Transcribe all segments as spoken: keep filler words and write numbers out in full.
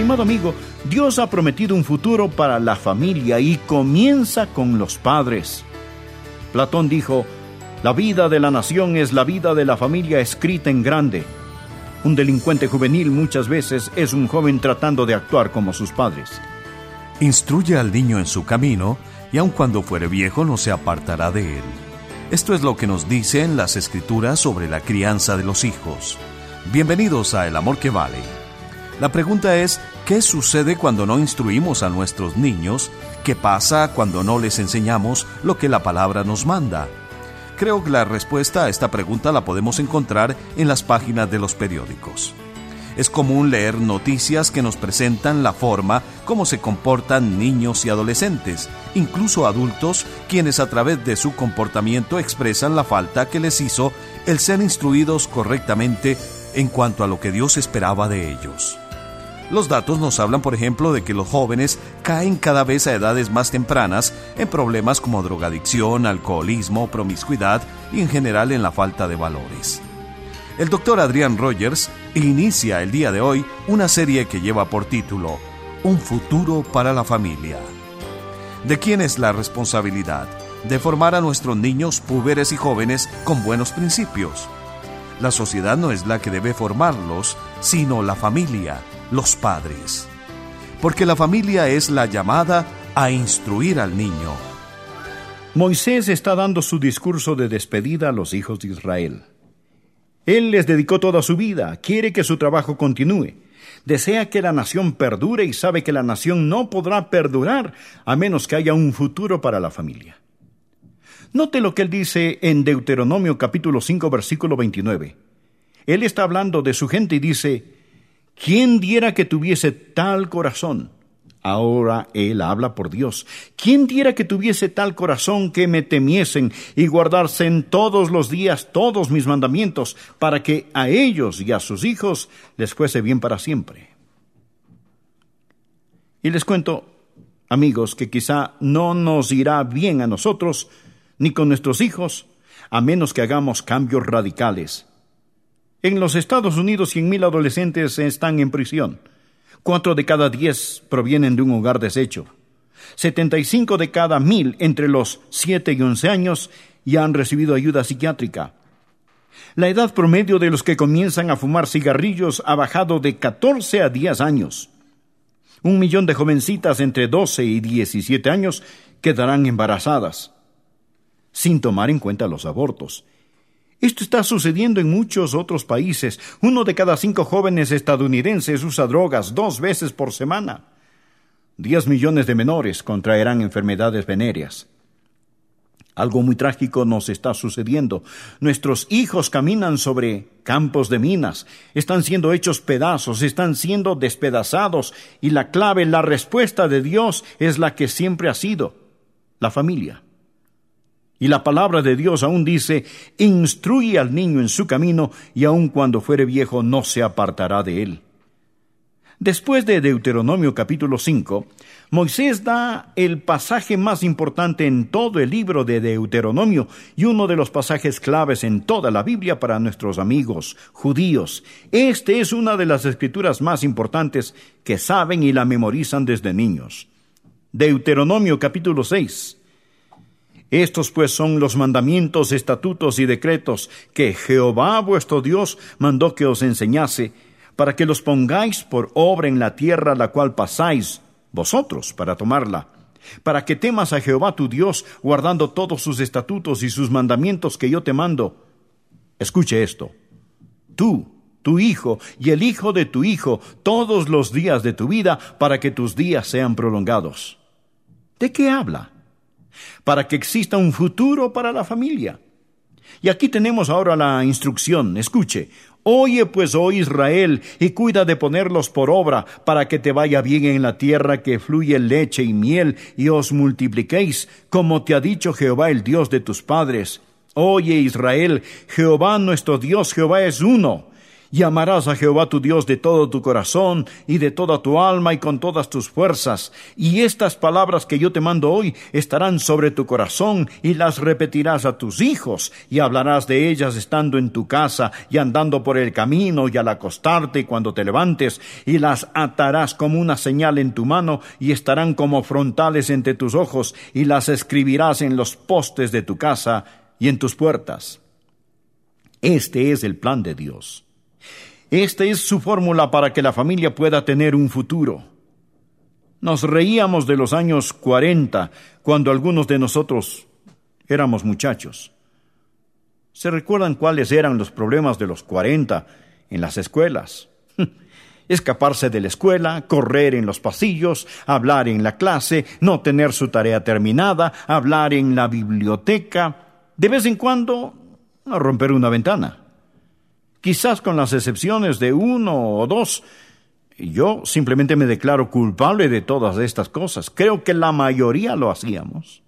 Estimado amigo, Dios ha prometido un futuro para la familia y comienza con los padres. Platón dijo: la vida de la nación es la vida de la familia escrita en grande. Un delincuente juvenil muchas veces es un joven tratando de actuar como sus padres. Instruye al niño en su camino, y aun cuando fuere viejo no se apartará de él. Esto es lo que nos dicen las Escrituras sobre la crianza de los hijos. Bienvenidos a El Amor que Vale. La pregunta es, ¿qué sucede cuando no instruimos a nuestros niños? ¿Qué pasa cuando no les enseñamos lo que la palabra nos manda? Creo que la respuesta a esta pregunta la podemos encontrar en las páginas de los periódicos. Es común leer noticias que nos presentan la forma como se comportan niños y adolescentes, incluso adultos, quienes a través de su comportamiento expresan la falta que les hizo el ser instruidos correctamente en cuanto a lo que Dios esperaba de ellos. Los datos nos hablan, por ejemplo, de que los jóvenes caen cada vez a edades más tempranas en problemas como drogadicción, alcoholismo, promiscuidad y en general en la falta de valores. El doctor Adrian Rogers inicia el día de hoy una serie que lleva por título Un futuro para la familia. ¿De quién es la responsabilidad? De formar a nuestros niños, púberes y jóvenes con buenos principios. La sociedad no es la que debe formarlos, sino la familia, los padres. Porque la familia es la llamada a instruir al niño. Moisés está dando su discurso de despedida a los hijos de Israel. Él les dedicó toda su vida, quiere que su trabajo continúe. Desea que la nación perdure y sabe que la nación no podrá perdurar a menos que haya un futuro para la familia. Note lo que él dice en Deuteronomio capítulo cinco, versículo veintinueve. Él está hablando de su gente y dice: ¿quién diera que tuviese tal corazón? Ahora él habla por Dios. ¿Quién diera que tuviese tal corazón que me temiesen y guardasen todos los días todos mis mandamientos, para que a ellos y a sus hijos les fuese bien para siempre? Y les cuento, amigos, que quizá no nos irá bien a nosotros ni con nuestros hijos, a menos que hagamos cambios radicales. En los Estados Unidos, cien mil adolescentes están en prisión. Cuatro de cada diez provienen de un hogar deshecho. setenta y cinco de cada mil entre los siete y once años ya han recibido ayuda psiquiátrica. La edad promedio de los que comienzan a fumar cigarrillos ha bajado de catorce a diez años. Un millón de jovencitas entre doce y diecisiete años quedarán embarazadas, sin tomar en cuenta los abortos. Esto está sucediendo en muchos otros países. Uno de cada cinco jóvenes estadounidenses usa drogas dos veces por semana. Diez millones de menores contraerán enfermedades venéreas. Algo muy trágico nos está sucediendo. Nuestros hijos caminan sobre campos de minas. Están siendo hechos pedazos, están siendo despedazados. Y la clave, la respuesta de Dios es la que siempre ha sido: la familia. Y la palabra de Dios aún dice: instruye al niño en su camino, y aun cuando fuere viejo no se apartará de él. Después de Deuteronomio capítulo cinco, Moisés da el pasaje más importante en todo el libro de Deuteronomio y uno de los pasajes claves en toda la Biblia para nuestros amigos judíos. Este es una de las escrituras más importantes que saben y la memorizan desde niños. Deuteronomio capítulo seis. Estos pues son los mandamientos, estatutos y decretos que Jehová vuestro Dios mandó que os enseñase, para que los pongáis por obra en la tierra la cual pasáis vosotros para tomarla, para que temas a Jehová tu Dios, guardando todos sus estatutos y sus mandamientos que yo te mando. Escuche esto: tú, tu hijo y el hijo de tu hijo, todos los días de tu vida, para que tus días sean prolongados. ¿De qué habla? Para que exista un futuro para la familia. Y aquí tenemos ahora la instrucción. Escuche: oye pues, oh Israel, y cuida de ponerlos por obra, para que te vaya bien en la tierra que fluye leche y miel, y os multipliquéis, como te ha dicho Jehová, el Dios de tus padres. Oye Israel, Jehová nuestro Dios, Jehová es uno. Y amarás a Jehová tu Dios de todo tu corazón y de toda tu alma y con todas tus fuerzas. Y estas palabras que yo te mando hoy estarán sobre tu corazón y las repetirás a tus hijos y hablarás de ellas estando en tu casa y andando por el camino y al acostarte y cuando te levantes, y las atarás como una señal en tu mano y estarán como frontales entre tus ojos, y las escribirás en los postes de tu casa y en tus puertas. Este es el plan de Dios. Esta es su fórmula para que la familia pueda tener un futuro. Nos reíamos de los años cuarenta, cuando algunos de nosotros éramos muchachos. ¿Se recuerdan cuáles eran los problemas de los cuarenta en las escuelas? Escaparse de la escuela, correr en los pasillos, hablar en la clase, no tener su tarea terminada, hablar en la biblioteca, de vez en cuando romper una ventana. Quizás con las excepciones de uno o dos, yo simplemente me declaro culpable de todas estas cosas. Creo que la mayoría lo hacíamos.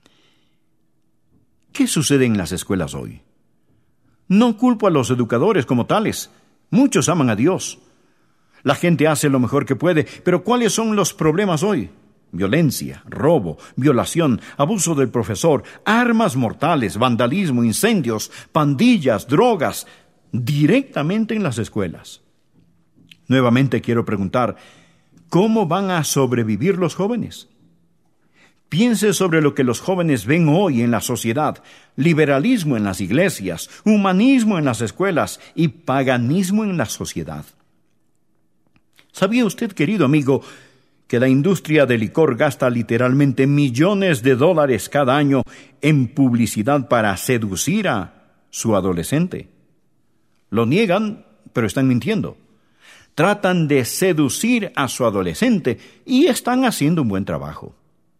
¿Qué sucede en las escuelas hoy? No culpo a los educadores como tales. Muchos aman a Dios. La gente hace lo mejor que puede, pero ¿cuáles son los problemas hoy? Violencia, robo, violación, abuso del profesor, armas mortales, vandalismo, incendios, pandillas, drogas, directamente en las escuelas. Nuevamente quiero preguntar, ¿cómo van a sobrevivir los jóvenes? Piense sobre lo que los jóvenes ven hoy en la sociedad: liberalismo en las iglesias, humanismo en las escuelas y paganismo en la sociedad. ¿Sabía usted, querido amigo, que la industria del licor gasta literalmente millones de dólares cada año en publicidad para seducir a su adolescente? Lo niegan, pero están mintiendo. Tratan de seducir a su adolescente y están haciendo un buen trabajo.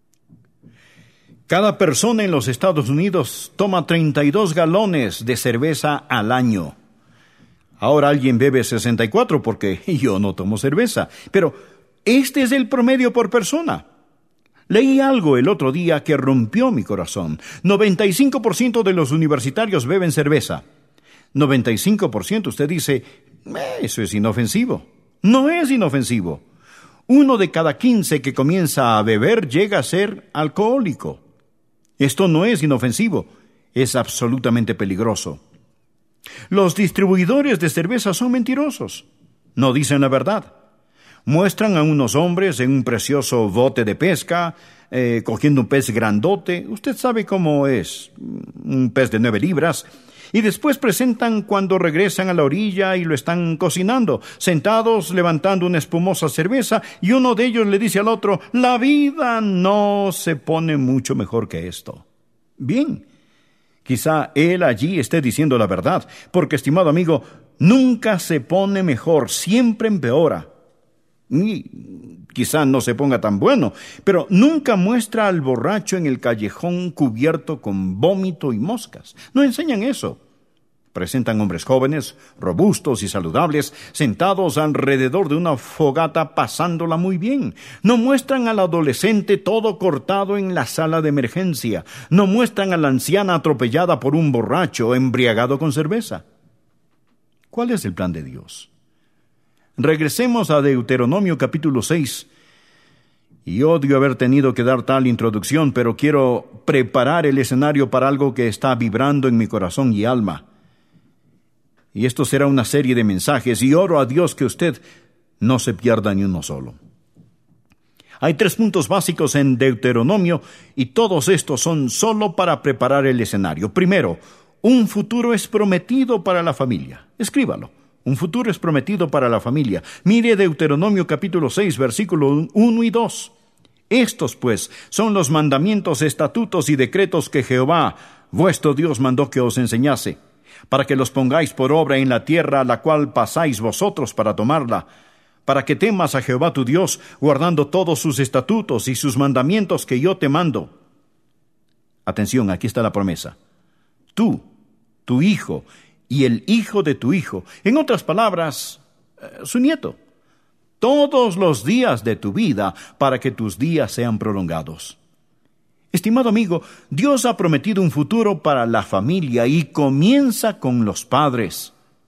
Cada persona en los Estados Unidos toma treinta y dos galones de cerveza al año. Ahora alguien bebe sesenta y cuatro porque yo no tomo cerveza, pero este es el promedio por persona. Leí algo el otro día que rompió mi corazón. noventa y cinco por ciento de los universitarios beben cerveza. noventa y cinco por ciento, usted dice, eh, eso es inofensivo. No es inofensivo. Uno de cada quince que comienza a beber llega a ser alcohólico. Esto no es inofensivo, es absolutamente peligroso. Los distribuidores de cerveza son mentirosos. No dicen la verdad. Muestran a unos hombres en un precioso bote de pesca, eh, cogiendo un pez grandote. Usted sabe cómo es, un pez de nueve libras. Y después presentan cuando regresan a la orilla y lo están cocinando, sentados levantando una espumosa cerveza, y uno de ellos le dice al otro, la vida no se pone mucho mejor que esto. Bien, quizá él allí esté diciendo la verdad, porque, estimado amigo, nunca se pone mejor, siempre empeora. Y quizá no se ponga tan bueno, pero nunca muestra al borracho en el callejón cubierto con vómito y moscas. No enseñan eso. Presentan hombres jóvenes, robustos y saludables, sentados alrededor de una fogata pasándola muy bien. No muestran al adolescente todo cortado en la sala de emergencia. No muestran a la anciana atropellada por un borracho embriagado con cerveza. ¿Cuál es el plan de Dios? Regresemos a Deuteronomio capítulo seis. Y odio haber tenido que dar tal introducción, pero quiero preparar el escenario para algo que está vibrando en mi corazón y alma. Y esto será una serie de mensajes, y oro a Dios que usted no se pierda ni uno solo. Hay tres puntos básicos en Deuteronomio, y todos estos son solo para preparar el escenario. Primero, un futuro es prometido para la familia. Escríbalo. Un futuro es prometido para la familia. Mire Deuteronomio capítulo seis, versículos uno y dos. Estos, pues, son los mandamientos, estatutos y decretos que Jehová, vuestro Dios, mandó que os enseñase, para que los pongáis por obra en la tierra a la cual pasáis vosotros para tomarla, para que temas a Jehová tu Dios, guardando todos sus estatutos y sus mandamientos que yo te mando. Atención, aquí está la promesa. Tú, tu hijo y el hijo de tu hijo, en otras palabras, su nieto, todos los días de tu vida, para que tus días sean prolongados. Estimado amigo, Dios ha prometido un futuro para la familia y comienza con los padres.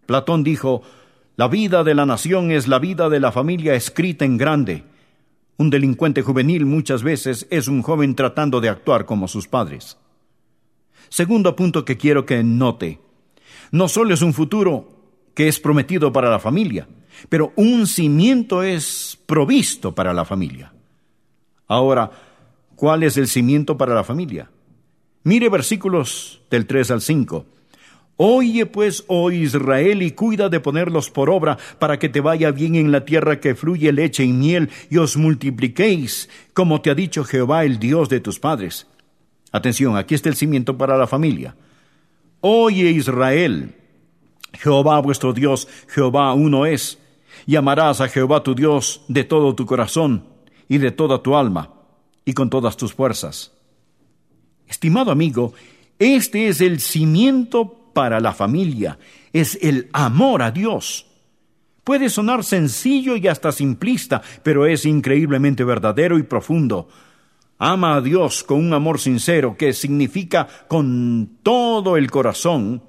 Platón dijo: la vida de la nación es la vida de la familia escrita en grande. Un delincuente juvenil muchas veces es un joven tratando de actuar como sus padres. Segundo punto que quiero que note: no solo es un futuro que es prometido para la familia, pero un cimiento es provisto para la familia. Ahora, ¿cuál es el cimiento para la familia? Mire versículos del tres al cinco. Oye pues, oh Israel, y cuida de ponerlos por obra, para que te vaya bien en la tierra que fluye leche y miel, y os multipliquéis, como te ha dicho Jehová, el Dios de tus padres. Atención, aquí está el cimiento para la familia. Oye Israel, Jehová vuestro Dios, Jehová uno es, y amarás a Jehová tu Dios de todo tu corazón, y de toda tu alma, y con todas tus fuerzas. Estimado amigo, este es el cimiento para la familia, es el amor a Dios. Puede sonar sencillo y hasta simplista, pero es increíblemente verdadero y profundo. Ama a Dios con un amor sincero, que significa con todo el corazón.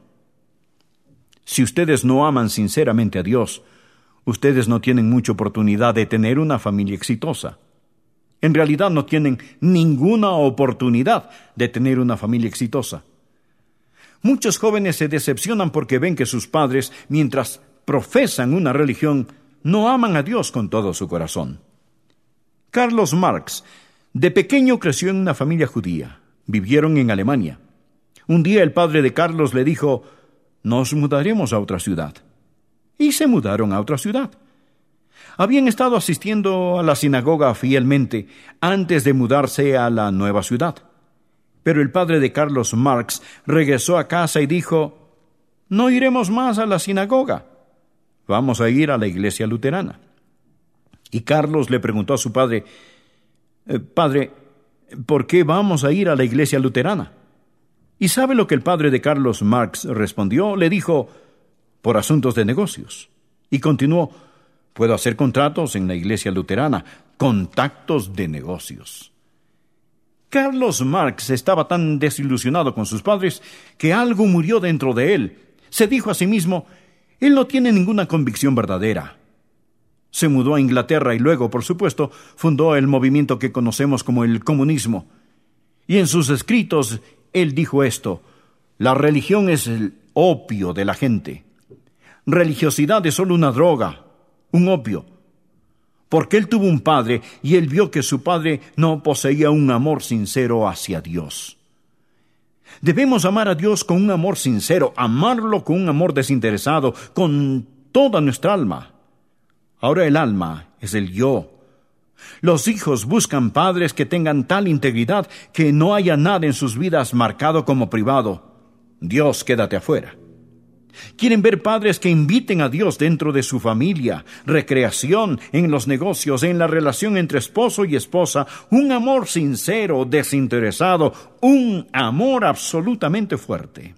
Si ustedes no aman sinceramente a Dios, ustedes no tienen mucha oportunidad de tener una familia exitosa. En realidad no tienen ninguna oportunidad de tener una familia exitosa. Muchos jóvenes se decepcionan porque ven que sus padres, mientras profesan una religión, no aman a Dios con todo su corazón. Carlos Marx, de pequeño creció en una familia judía. Vivieron en Alemania. Un día el padre de Carlos le dijo: nos mudaremos a otra ciudad. Y se mudaron a otra ciudad. Habían estado asistiendo a la sinagoga fielmente antes de mudarse a la nueva ciudad. Pero el padre de Carlos Marx regresó a casa y dijo: no iremos más a la sinagoga, vamos a ir a la iglesia luterana. Y Carlos le preguntó a su padre: eh, Padre, ¿por qué vamos a ir a la iglesia luterana? ¿Y sabe lo que el padre de Carlos Marx respondió? Le dijo: por asuntos de negocios. Y continuó: puedo hacer contratos en la iglesia luterana, contactos de negocios. Carlos Marx estaba tan desilusionado con sus padres que algo murió dentro de él. Se dijo a sí mismo: él no tiene ninguna convicción verdadera. Se mudó a Inglaterra y luego, por supuesto, fundó el movimiento que conocemos como el comunismo. Y en sus escritos él dijo esto: la religión es el opio de la gente. Religiosidad es solo una droga, un opio. Porque él tuvo un padre y él vio que su padre no poseía un amor sincero hacia Dios. Debemos amar a Dios con un amor sincero, amarlo con un amor desinteresado, con toda nuestra alma. Ahora el alma es el yo. Los hijos buscan padres que tengan tal integridad que no haya nada en sus vidas marcado como privado. Dios, quédate afuera. Quieren ver padres que inviten a Dios dentro de su familia, recreación, en los negocios, en la relación entre esposo y esposa, un amor sincero, desinteresado, un amor absolutamente fuerte.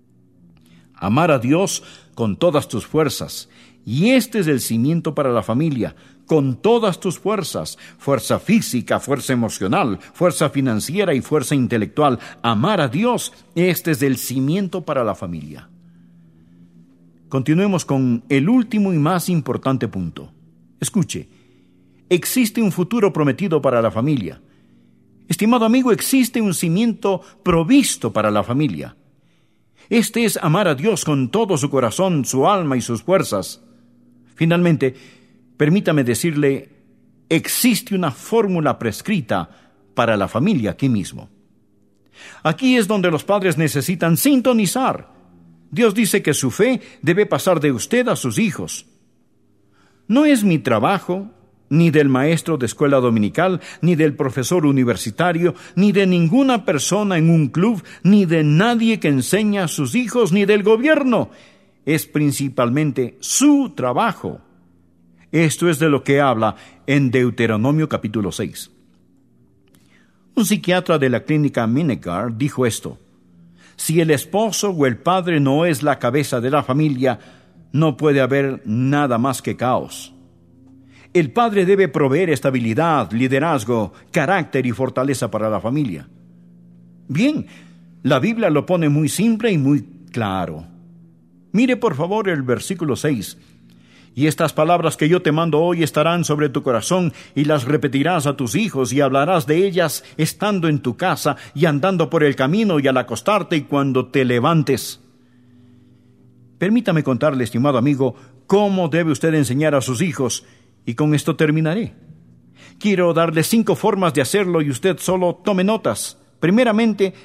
Amar a Dios con todas tus fuerzas, y este es el cimiento para la familia, con todas tus fuerzas, fuerza física, fuerza emocional, fuerza financiera y fuerza intelectual. Amar a Dios, este es el cimiento para la familia. Continuemos con el último y más importante punto. Escuche, existe un futuro prometido para la familia. Estimado amigo, existe un cimiento provisto para la familia. Este es amar a Dios con todo su corazón, su alma y sus fuerzas. Finalmente, permítame decirle, existe una fórmula prescrita para la familia aquí mismo. Aquí es donde los padres necesitan sintonizar. Dios dice que su fe debe pasar de usted a sus hijos. No es mi trabajo, ni del maestro de escuela dominical, ni del profesor universitario, ni de ninguna persona en un club, ni de nadie que enseña a sus hijos, ni del gobierno. Es principalmente su trabajo. Esto es de lo que habla en Deuteronomio capítulo seis. Un psiquiatra de la clínica Minegar dijo esto: si el esposo o el padre no es la cabeza de la familia, no puede haber nada más que caos. El padre debe proveer estabilidad, liderazgo, carácter y fortaleza para la familia. Bien, la Biblia lo pone muy simple y muy claro. Mire por favor el versículo seis. Y estas palabras que yo te mando hoy estarán sobre tu corazón, y las repetirás a tus hijos, y hablarás de ellas estando en tu casa, y andando por el camino, y al acostarte, y cuando te levantes. Permítame contarle, estimado amigo, cómo debe usted enseñar a sus hijos, y con esto terminaré. Quiero darle cinco formas de hacerlo, y usted solo tome notas. Primeramente,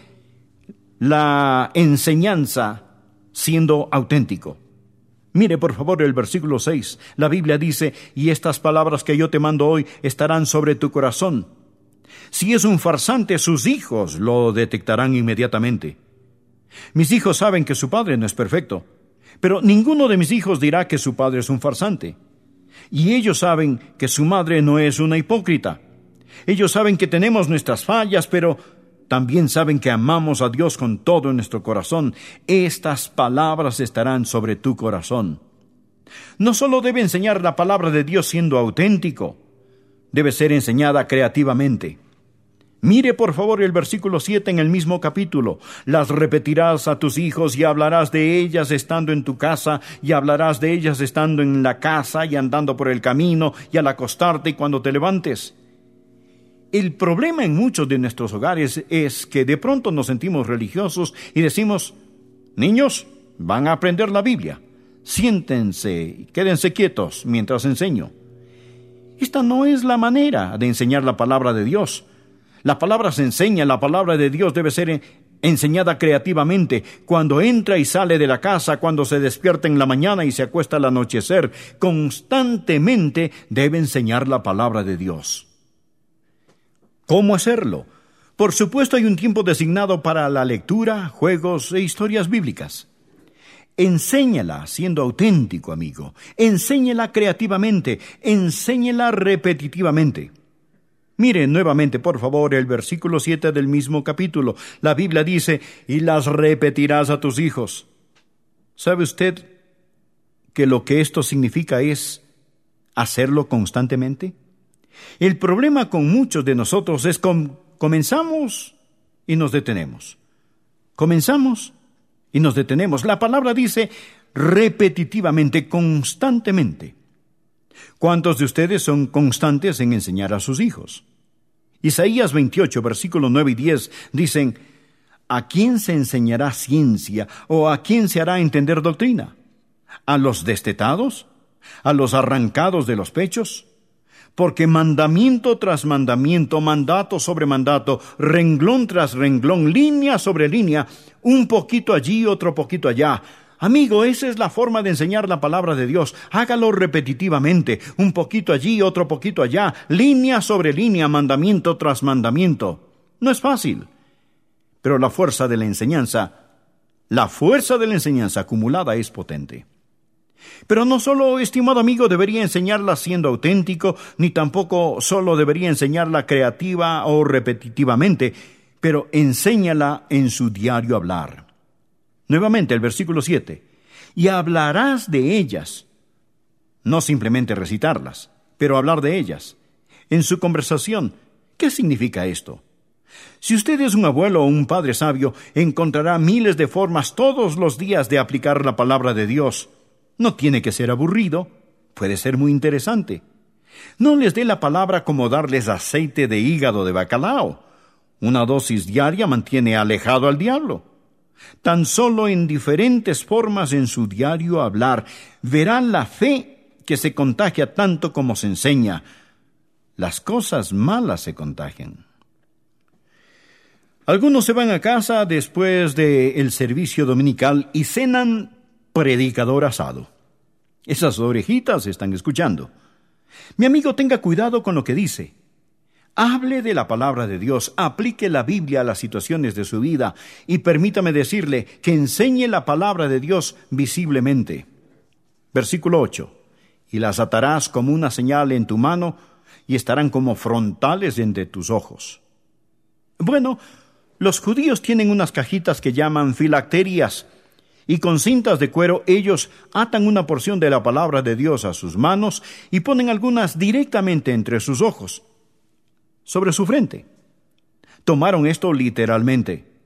la enseñanza siendo auténtico. Mire por favor el versículo seis. La Biblia dice, y estas palabras que yo te mando hoy estarán sobre tu corazón. Si es un farsante, sus hijos lo detectarán inmediatamente. Mis hijos saben que su padre no es perfecto, pero ninguno de mis hijos dirá que su padre es un farsante. Y ellos saben que su madre no es una hipócrita. Ellos saben que tenemos nuestras fallas, pero también saben que amamos a Dios con todo nuestro corazón. Estas palabras estarán sobre tu corazón. No solo debe enseñar la palabra de Dios siendo auténtico, debe ser enseñada creativamente. Mire por favor el versículo siete en el mismo capítulo. Las repetirás a tus hijos y hablarás de ellas estando en tu casa, y hablarás de ellas estando en la casa y andando por el camino y al acostarte y cuando te levantes. El problema en muchos de nuestros hogares es que de pronto nos sentimos religiosos y decimos, niños, van a aprender la Biblia. Siéntense y quédense quietos mientras enseño. Esta no es la manera de enseñar la palabra de Dios. La palabra se enseña, la palabra de Dios debe ser enseñada creativamente. Cuando entra y sale de la casa, cuando se despierta en la mañana y se acuesta al anochecer, constantemente debe enseñar la palabra de Dios. ¿Cómo hacerlo? Por supuesto hay un tiempo designado para la lectura, juegos e historias bíblicas. Enséñala siendo auténtico, amigo. Enséñala creativamente. Enséñala repetitivamente. Mire nuevamente, por favor, el versículo siete del mismo capítulo. La Biblia dice, y las repetirás a tus hijos. ¿Sabe usted que lo que esto significa es hacerlo constantemente? El problema con muchos de nosotros es que comenzamos y nos detenemos. Comenzamos y nos detenemos. La palabra dice repetitivamente, constantemente. ¿Cuántos de ustedes son constantes en enseñar a sus hijos? Isaías veintiocho, versículos nueve y diez, dicen, ¿a quién se enseñará ciencia o a quién se hará entender doctrina? ¿A los destetados? ¿A los arrancados de los pechos? Porque mandamiento tras mandamiento, mandato sobre mandato, renglón tras renglón, línea sobre línea, un poquito allí, otro poquito allá. Amigo, esa es la forma de enseñar la palabra de Dios. Hágalo repetitivamente, un poquito allí, otro poquito allá, línea sobre línea, mandamiento tras mandamiento. No es fácil, pero la fuerza de la enseñanza, la fuerza de la enseñanza acumulada es potente. Pero no solo, estimado amigo, debería enseñarla siendo auténtico, ni tampoco solo debería enseñarla creativa o repetitivamente, pero enséñala en su diario hablar. Nuevamente el versículo siete. Y hablarás de ellas. No simplemente recitarlas, pero hablar de ellas. En su conversación. ¿Qué significa esto? Si usted es un abuelo o un padre sabio, encontrará miles de formas todos los días de aplicar la palabra de Dios. No tiene que ser aburrido, puede ser muy interesante. No les dé la palabra como darles aceite de hígado de bacalao. Una dosis diaria mantiene alejado al diablo. Tan solo en diferentes formas en su diario hablar, verá la fe que se contagia tanto como se enseña. Las cosas malas se contagian. Algunos se van a casa después del servicio dominical y cenan predicador asado. Esas orejitas están escuchando. Mi amigo, tenga cuidado con lo que dice. Hable de la palabra de Dios, aplique la Biblia a las situaciones de su vida y permítame decirle que enseñe la palabra de Dios visiblemente. Versículo ocho. Y las atarás como una señal en tu mano y estarán como frontales entre tus ojos. Bueno, los judíos tienen unas cajitas que llaman filacterias, y con cintas de cuero ellos atan una porción de la palabra de Dios a sus manos y ponen algunas directamente entre sus ojos, sobre su frente. Tomaron esto literalmente,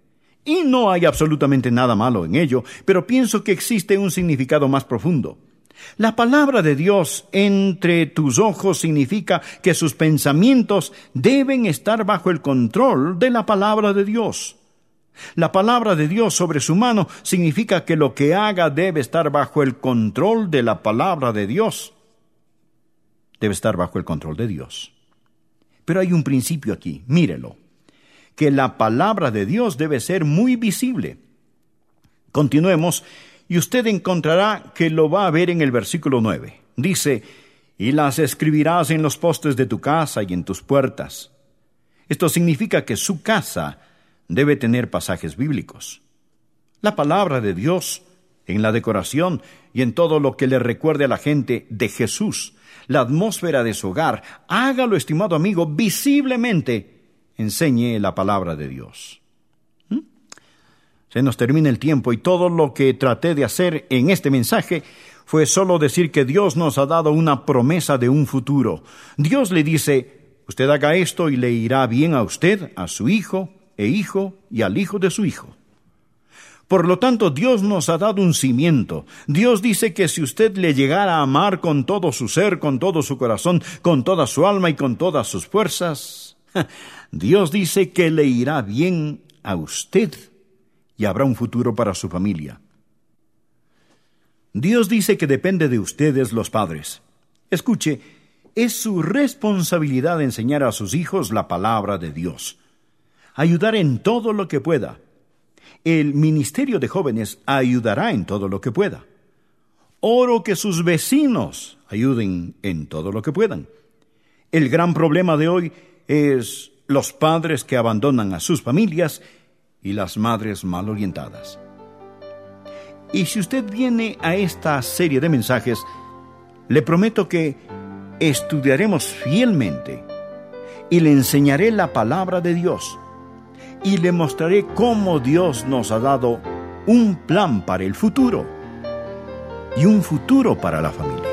Y no hay absolutamente nada malo en ello, pero pienso que existe un significado más profundo. La palabra de Dios entre tus ojos significa que sus pensamientos deben estar bajo el control de la palabra de Dios. La palabra de Dios sobre su mano significa que lo que haga debe estar bajo el control de la palabra de Dios. Debe estar bajo el control de Dios. Pero hay un principio aquí, mírelo, que la palabra de Dios debe ser muy visible. Continuemos, y usted encontrará que lo va a ver en el versículo nueve. Dice, y las escribirás en los postes de tu casa y en tus puertas. Esto significa que su casa debe tener pasajes bíblicos. La palabra de Dios en la decoración y en todo lo que le recuerde a la gente de Jesús, la atmósfera de su hogar, hágalo, estimado amigo, visiblemente enseñe la palabra de Dios. ¿Mm? Se nos termina el tiempo y todo lo que traté de hacer en este mensaje fue solo decir que Dios nos ha dado una promesa de un futuro. Dios le dice, usted haga esto y le irá bien a usted, a su hijo, e hijo y al hijo de su hijo. Por lo tanto, Dios nos ha dado un cimiento. Dios dice que si usted le llegara a amar con todo su ser, con todo su corazón, con toda su alma y con todas sus fuerzas, Dios dice que le irá bien a usted y habrá un futuro para su familia. Dios dice que depende de ustedes los padres. Escuche, es su responsabilidad enseñar a sus hijos la palabra de Dios. Ayudar en todo lo que pueda. El ministerio de jóvenes ayudará en todo lo que pueda. Oro que sus vecinos ayuden en todo lo que puedan. El gran problema de hoy es los padres que abandonan a sus familias y las madres mal orientadas. Y si usted viene a esta serie de mensajes, le prometo que estudiaremos fielmente y le enseñaré la palabra de Dios. Y le mostraré cómo Dios nos ha dado un plan para el futuro y un futuro para la familia.